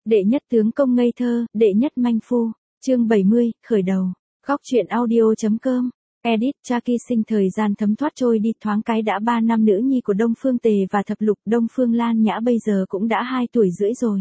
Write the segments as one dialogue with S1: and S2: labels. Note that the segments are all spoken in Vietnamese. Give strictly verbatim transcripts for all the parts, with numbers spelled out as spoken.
S1: Đệ nhất tướng công ngây thơ, đệ nhất manh phu. Chương bảy mươi, khởi đầu. Góc truyện audio.com. Edit. Jackie sinh thời gian thấm thoát trôi đi thoáng cái đã ba năm nữ nhi của Đông Phương Tề và Thập Lục. Đông Phương Lan Nhã bây giờ cũng đã hai tuổi rưỡi rồi.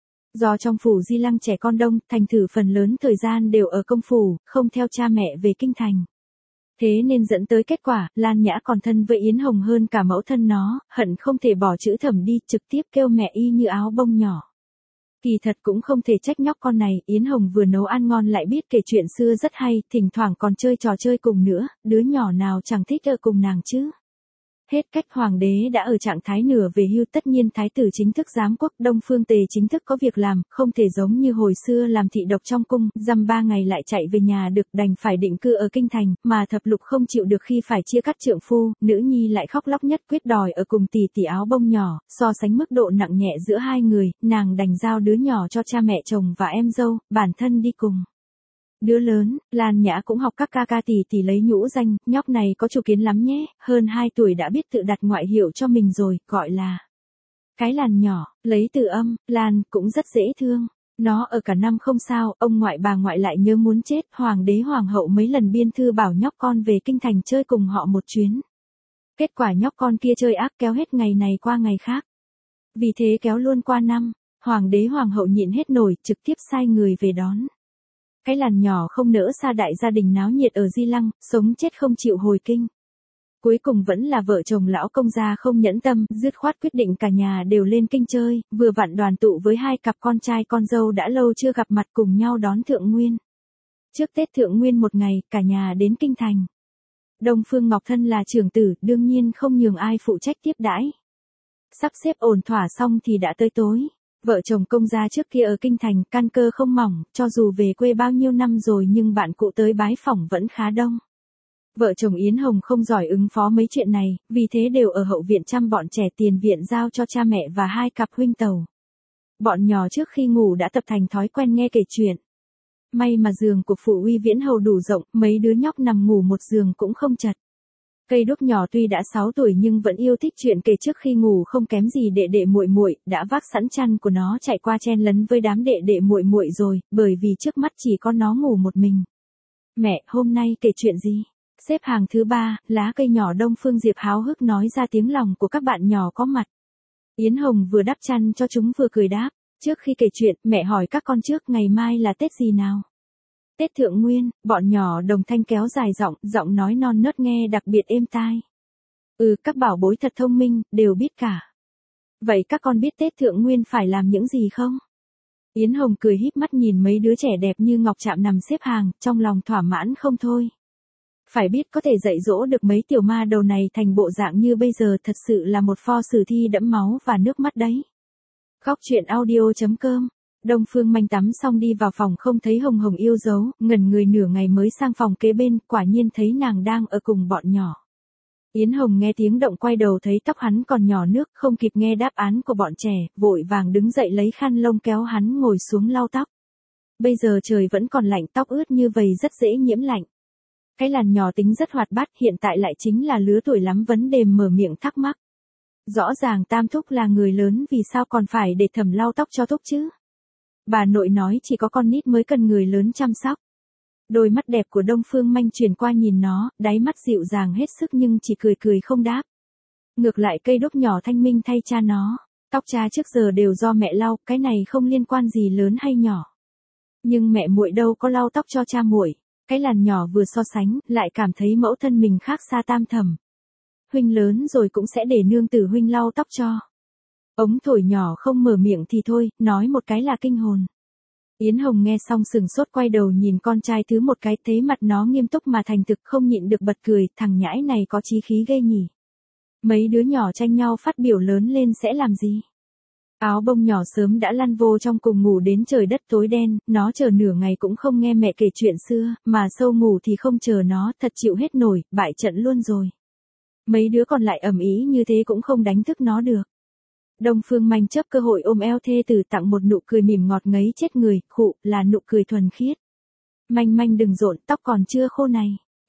S1: Do trong phủ Di Lăng trẻ con đông, thành thử phần lớn thời gian đều ở công phủ, không theo cha mẹ về kinh thành. Thế nên dẫn tới kết quả, Lan Nhã còn thân với Yến Hồng hơn cả mẫu thân nó, hận không thể bỏ chữ Thẩm đi, trực tiếp kêu mẹ y như áo bông nhỏ. Kỳ thật cũng không thể trách nhóc con này, Yến Hồng vừa nấu ăn ngon lại biết kể chuyện xưa rất hay, thỉnh thoảng còn chơi trò chơi cùng nữa, đứa nhỏ nào chẳng thích ở cùng nàng chứ. Hết cách hoàng đế đã ở trạng thái nửa về hưu, tất nhiên thái tử chính thức giám quốc, Đông Phương Tề chính thức có việc làm, không thể giống như hồi xưa làm thị độc trong cung, dăm ba ngày lại chạy về nhà được, đành phải định cư ở kinh thành, mà Thập Lục không chịu được khi phải chia cắt trượng phu, nữ nhi lại khóc lóc nhất quyết đòi ở cùng tỷ tỷ áo bông nhỏ, so sánh mức độ nặng nhẹ giữa hai người, nàng đành giao đứa nhỏ cho cha mẹ chồng và em dâu, bản thân đi cùng. Đứa lớn, Lan Nhã cũng học các ca ca tỷ tỷ lấy nhũ danh, nhóc này có chủ kiến lắm nhé, hơn hai tuổi đã biết tự đặt ngoại hiệu cho mình rồi, gọi là cái Làn nhỏ, lấy từ âm, Lan, cũng rất dễ thương. Nó ở cả năm không sao, ông ngoại bà ngoại lại nhớ muốn chết, hoàng đế hoàng hậu mấy lần biên thư bảo nhóc con về kinh thành chơi cùng họ một chuyến. Kết quả nhóc con kia chơi ác kéo hết ngày này qua ngày khác. Vì thế kéo luôn qua năm, hoàng đế hoàng hậu nhịn hết nổi, trực tiếp sai người về đón. Cái Làn nhỏ không nỡ xa đại gia đình náo nhiệt ở Di Lăng, sống chết không chịu hồi kinh. Cuối cùng vẫn là vợ chồng lão công gia không nhẫn tâm, dứt khoát quyết định cả nhà đều lên kinh chơi, vừa vặn đoàn tụ với hai cặp con trai con dâu đã lâu chưa gặp mặt cùng nhau đón Thượng Nguyên. Trước Tết Thượng Nguyên một ngày, cả nhà đến kinh thành. Đông Phương Ngọc thân là trưởng tử, đương nhiên không nhường ai phụ trách tiếp đãi. Sắp xếp ổn thỏa xong thì đã tới tối. Vợ chồng công gia trước kia ở kinh thành, căn cơ không mỏng, cho dù về quê bao nhiêu năm rồi nhưng bạn cụ tới bái phỏng vẫn khá đông. Vợ chồng Yến Hồng không giỏi ứng phó mấy chuyện này, vì thế đều ở hậu viện chăm bọn trẻ, tiền viện giao cho cha mẹ và hai cặp huynh tẩu. Bọn nhỏ trước khi ngủ đã tập thành thói quen nghe kể chuyện. May mà giường của Phụ Uy Viễn Hầu đủ rộng, mấy đứa nhóc nằm ngủ một giường cũng không chật. Cây Đúc nhỏ tuy đã sáu tuổi nhưng vẫn yêu thích chuyện kể trước khi ngủ không kém gì đệ đệ muội muội, đã vác sẵn chăn của nó chạy qua chen lấn với đám đệ đệ muội muội rồi, bởi vì trước mắt chỉ có nó ngủ một mình. Mẹ, hôm nay kể chuyện gì? Xếp hàng thứ ba, lá cây nhỏ Đông Phương Diệp háo hức nói ra tiếng lòng của các bạn nhỏ có mặt. Yến Hồng vừa đắp chăn cho chúng vừa cười đáp, trước khi kể chuyện, mẹ hỏi các con trước ngày mai là Tết gì nào? Tết Thượng Nguyên, bọn nhỏ đồng thanh kéo dài giọng, giọng nói non nớt nghe đặc biệt êm tai. Ừ, các bảo bối thật thông minh, đều biết cả. Vậy các con biết Tết Thượng Nguyên phải làm những gì không? Yến Hồng cười híp mắt nhìn mấy đứa trẻ đẹp như ngọc chạm nằm xếp hàng, trong lòng thỏa mãn không thôi. Phải biết có thể dạy dỗ được mấy tiểu ma đầu này thành bộ dạng như bây giờ thật sự là một pho sử thi đẫm máu và nước mắt đấy. Góc truyện audio.com. Đông Phương Manh tắm xong đi vào phòng không thấy Hồng Hồng yêu dấu, ngẩn người nửa ngày mới sang phòng kế bên, quả nhiên thấy nàng đang ở cùng bọn nhỏ. Yến Hồng nghe tiếng động quay đầu thấy tóc hắn còn nhỏ nước, không kịp nghe đáp án của bọn trẻ, vội vàng đứng dậy lấy khăn lông kéo hắn ngồi xuống lau tóc. Bây giờ trời vẫn còn lạnh, tóc ướt như vậy rất dễ nhiễm lạnh. Cái Làn nhỏ tính rất hoạt bát, hiện tại lại chính là lứa tuổi lắm vấn đề mở miệng thắc mắc. Rõ ràng Tam Thúc là người lớn vì sao còn phải để Thẩm lau tóc cho Thúc chứ? Bà nội nói chỉ có con nít mới cần người lớn chăm sóc. Đôi mắt đẹp của Đông Phương Manh chuyển qua nhìn nó, đáy mắt dịu dàng hết sức nhưng chỉ cười cười không đáp. Ngược lại Cây Đúc nhỏ thanh minh thay cha nó, tóc cha trước giờ đều do mẹ lau, cái này không liên quan gì lớn hay nhỏ. Nhưng mẹ muội đâu có lau tóc cho cha muội. Cái Làn nhỏ vừa so sánh, lại cảm thấy mẫu thân mình khác xa Tam Thẩm. Huynh lớn rồi cũng sẽ để nương tử huynh lau tóc cho. Ống thổi nhỏ không mở miệng thì thôi, nói một cái là kinh hồn. Yến Hồng nghe xong sừng sốt quay đầu nhìn con trai thứ một cái, thấy mặt nó nghiêm túc mà thành thực, không nhịn được bật cười, thằng nhãi này có chí khí ghê nhỉ. Mấy đứa nhỏ tranh nhau phát biểu lớn lên sẽ làm gì? Áo bông nhỏ sớm đã lăn vô trong cùng ngủ đến trời đất tối đen, nó chờ nửa ngày cũng không nghe mẹ kể chuyện xưa, mà sâu ngủ thì không chờ nó, thật chịu hết nổi, bại trận luôn rồi. Mấy đứa còn lại ầm ĩ như thế cũng không đánh thức nó được. Đông Phương Manh chớp cơ hội ôm eo thê tử tặng một nụ cười mỉm ngọt ngấy chết người, khụ, là nụ cười thuần khiết. Manh Manh đừng rộn, tóc còn chưa khô này.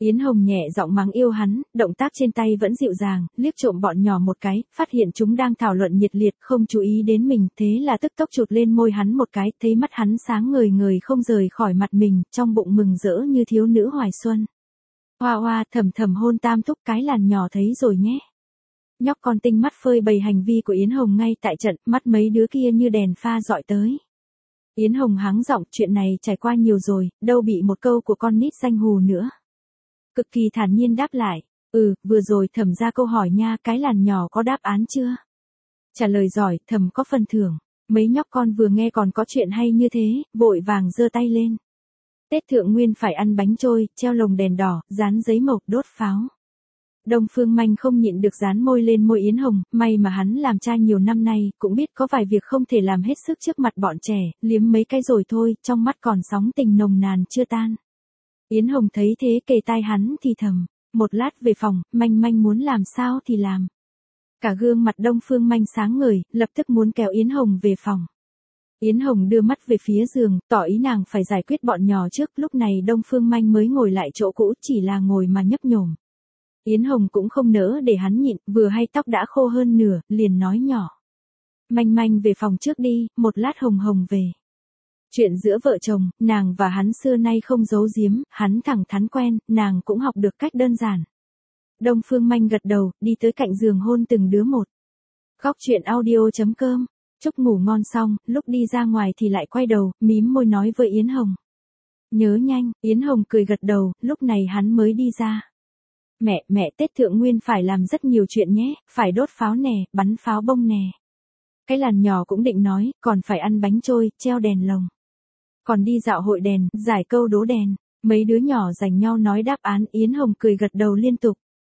S1: Yến Hồng nhẹ giọng mắng yêu hắn, động tác trên tay vẫn dịu dàng, liếc trộm bọn nhỏ một cái, phát hiện chúng đang thảo luận nhiệt liệt, không chú ý đến mình, thế là tức tốc chụp lên môi hắn một cái, thấy mắt hắn sáng ngời ngời không rời khỏi mặt mình, trong bụng mừng rỡ như thiếu nữ hoài xuân. Hoa hoa, thầm thầm hôn tam thúc, cái làn nhỏ thấy rồi nhé. Nhóc con tinh mắt phơi bày hành vi của Yến Hồng ngay tại trận, mắt mấy đứa kia như đèn pha dọi tới. Yến Hồng hắng giọng, chuyện này trải qua nhiều rồi, đâu bị một câu của con nít danh hù nữa. Cực kỳ thản nhiên đáp lại, ừ, vừa rồi thầm ra câu hỏi nha, cái làn nhỏ có đáp án chưa? Trả lời giỏi, thầm có phần thưởng. Mấy nhóc con vừa nghe còn có chuyện hay như thế, vội vàng giơ tay lên. Tết Thượng Nguyên phải ăn bánh trôi, treo lồng đèn đỏ, dán giấy mộc, đốt pháo. Đông Phương Manh không nhịn được dán môi lên môi Yến Hồng, may mà hắn làm cha nhiều năm nay, cũng biết có vài việc không thể làm hết sức trước mặt bọn trẻ, liếm mấy cái rồi thôi, trong mắt còn sóng tình nồng nàn chưa tan. Yến Hồng thấy thế kề tai hắn thì thầm, một lát về phòng, Manh Manh muốn làm sao thì làm. Cả gương mặt Đông Phương Manh sáng ngời, lập tức muốn kéo Yến Hồng về phòng. Yến Hồng đưa mắt về phía giường, tỏ ý nàng phải giải quyết bọn nhỏ trước, lúc này Đông Phương Manh mới ngồi lại chỗ cũ, chỉ là ngồi mà nhấp nhổm. Yến Hồng cũng không nỡ để hắn nhịn, vừa hay tóc đã khô hơn nửa, liền nói nhỏ. Manh Manh về phòng trước đi, một lát Hồng Hồng về. Chuyện giữa vợ chồng, nàng và hắn xưa nay không giấu giếm, hắn thẳng thắn quen, nàng cũng học được cách đơn giản. Đông Phương Manh gật đầu, đi tới cạnh giường hôn từng đứa một. Góc chuyện audio chấm com. Chúc ngủ ngon xong, lúc đi ra ngoài thì lại quay đầu, mím môi nói với Yến Hồng. Nhớ nhanh, Yến Hồng cười gật đầu, lúc này hắn mới đi ra. Mẹ, mẹ Tết Thượng Nguyên phải làm rất nhiều chuyện nhé, phải đốt pháo nè, bắn pháo bông nè. Cái làn nhỏ cũng định nói, còn phải ăn bánh trôi, treo đèn lồng. Còn đi dạo hội đèn, giải câu đố đèn. Mấy đứa nhỏ giành nhau nói đáp án, Yến Hồng cười gật đầu liên tục.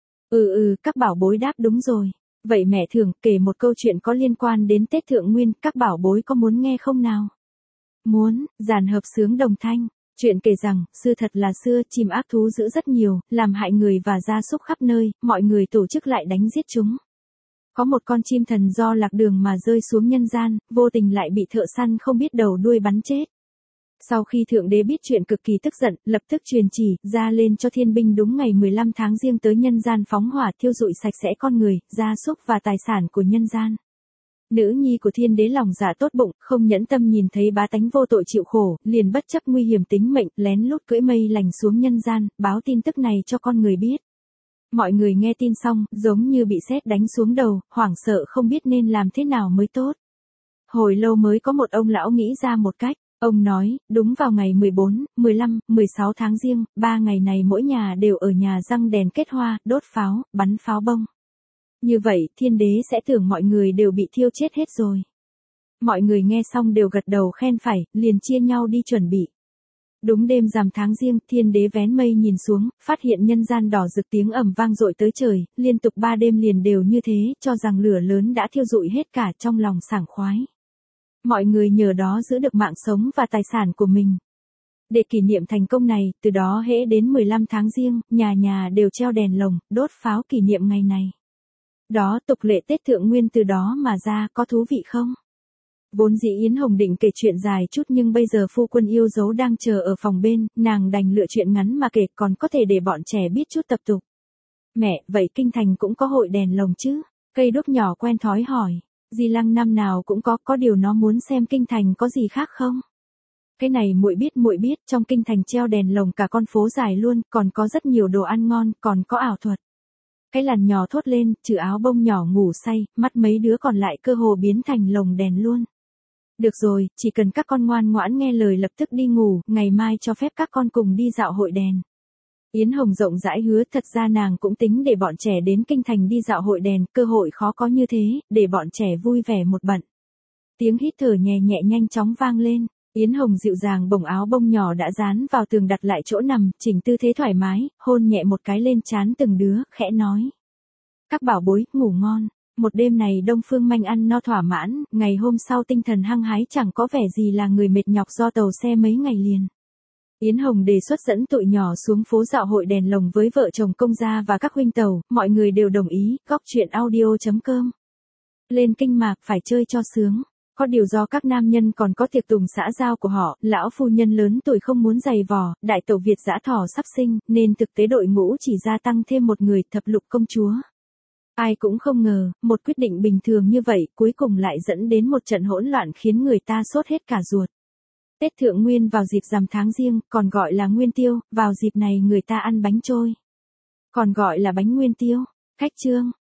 S1: Ừ ừ, các bảo bối đáp đúng rồi. Vậy mẹ thường kể một câu chuyện có liên quan đến Tết Thượng Nguyên, các bảo bối có muốn nghe không nào? Muốn, dàn hợp sướng đồng thanh. Chuyện kể rằng, xưa thật là xưa, chim ác thú dữ rất nhiều, làm hại người và gia súc khắp nơi, mọi người tổ chức lại đánh giết chúng. Có một con chim thần do lạc đường mà rơi xuống nhân gian, vô tình lại bị thợ săn không biết đầu đuôi bắn chết. Sau khi Thượng Đế biết chuyện cực kỳ tức giận, lập tức truyền chỉ, ra lên cho thiên binh đúng ngày mười lăm tháng Giêng tới nhân gian phóng hỏa thiêu rụi sạch sẽ con người, gia súc và tài sản của nhân gian. Nữ nhi của thiên đế lòng dạ tốt bụng, không nhẫn tâm nhìn thấy bá tánh vô tội chịu khổ, liền bất chấp nguy hiểm tính mệnh, lén lút cưỡi mây lành xuống nhân gian, báo tin tức này cho con người biết. Mọi người nghe tin xong, giống như bị sét đánh xuống đầu, hoảng sợ không biết nên làm thế nào mới tốt. Hồi lâu mới có một ông lão nghĩ ra một cách. Ông nói, đúng vào ngày mười bốn, mười lăm, mười sáu tháng Giêng, ba ngày này mỗi nhà đều ở nhà răng đèn kết hoa, đốt pháo, bắn pháo bông. Như vậy, thiên đế sẽ tưởng mọi người đều bị thiêu chết hết rồi. Mọi người nghe xong đều gật đầu khen phải, liền chia nhau đi chuẩn bị. Đúng đêm rằm tháng Giêng, thiên đế vén mây nhìn xuống, phát hiện nhân gian đỏ rực tiếng ầm vang dội tới trời, liên tục ba đêm liền đều như thế, cho rằng lửa lớn đã thiêu rụi hết cả, trong lòng sảng khoái. Mọi người nhờ đó giữ được mạng sống và tài sản của mình. Để kỷ niệm thành công này, từ đó hễ đến mười lăm tháng Giêng, nhà nhà đều treo đèn lồng, đốt pháo kỷ niệm ngày này. Đó, tục lệ Tết Thượng Nguyên từ đó mà ra, có thú vị không? Vốn dĩ Yến Hồng định kể chuyện dài chút nhưng bây giờ phu quân yêu dấu đang chờ ở phòng bên, nàng đành lựa chuyện ngắn mà kể, còn có thể để bọn trẻ biết chút tập tục. Mẹ, vậy kinh thành cũng có hội đèn lồng chứ? Cây đúc nhỏ quen thói hỏi. Di Lăng năm nào cũng có, có điều nó muốn xem kinh thành có gì khác không? Cái này muội biết muội biết, trong kinh thành treo đèn lồng cả con phố dài luôn, còn có rất nhiều đồ ăn ngon, còn có ảo thuật. Cái làn nhỏ thốt lên, trừ áo bông nhỏ ngủ say, mắt mấy đứa còn lại cơ hồ biến thành lồng đèn luôn. Được rồi, chỉ cần các con ngoan ngoãn nghe lời lập tức đi ngủ, ngày mai cho phép các con cùng đi dạo hội đèn. Yến Hồng rộng rãi hứa, thật ra nàng cũng tính để bọn trẻ đến kinh thành đi dạo hội đèn, cơ hội khó có như thế, để bọn trẻ vui vẻ một bận. Tiếng hít thở nhẹ nhẹ nhanh chóng vang lên, Yến Hồng dịu dàng bồng áo bông nhỏ đã dán vào tường đặt lại chỗ nằm, chỉnh tư thế thoải mái, hôn nhẹ một cái lên trán từng đứa, khẽ nói. Các bảo bối, ngủ ngon. Một đêm này Đông Phương Manh ăn no thỏa mãn, ngày hôm sau tinh thần hăng hái chẳng có vẻ gì là người mệt nhọc do tàu xe mấy ngày liền. Yến Hồng đề xuất dẫn tụi nhỏ xuống phố dạo hội đèn lồng với vợ chồng công gia và các huynh tàu, mọi người đều đồng ý, góc chuyện audio chấm com. Lên kinh mạc phải chơi cho sướng. Có điều do các nam nhân còn có tiệc tùng xã giao của họ, lão phu nhân lớn tuổi không muốn giày vò, đại tẩu Việt dã thỏ sắp sinh, nên thực tế đội ngũ chỉ gia tăng thêm một người, thập lục công chúa. Ai cũng không ngờ, một quyết định bình thường như vậy cuối cùng lại dẫn đến một trận hỗn loạn khiến người ta sốt hết cả ruột. Tết Thượng Nguyên vào dịp rằm tháng Giêng, còn gọi là Nguyên Tiêu, vào dịp này người ta ăn bánh trôi. Còn gọi là bánh Nguyên Tiêu. Khách trương,